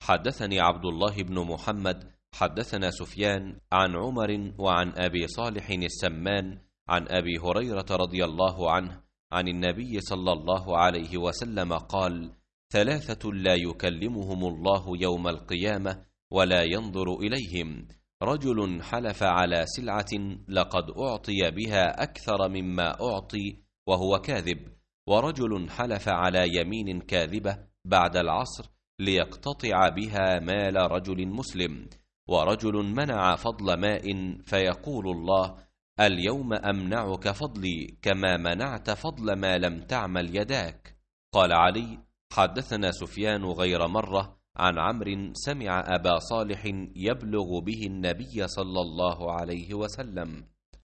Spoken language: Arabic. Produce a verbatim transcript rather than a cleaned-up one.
حدثني عبد الله بن محمد حدثنا سفيان عن عمر وعن أبي صالح السمان عن أبي هريرة رضي الله عنه عن النبي صلى الله عليه وسلم قال: ثلاثة لا يكلمهم الله يوم القيامة ولا ينظر إليهم: رجل حلف على سلعة لقد أعطي بها أكثر مما أعطي وهو كاذب، ورجل حلف على يمين كاذبة بعد العصر ليقتطع بها مال رجل مسلم، ورجل منع فضل ماء فيقول الله: اليوم أمنعك فضلي كما منعت فضل ما لم تعمل يداك. قال علي: حدثنا سفيان غير مرة عن عمرو سمع أبا صالح يبلغ به النبي صلى الله عليه وسلم.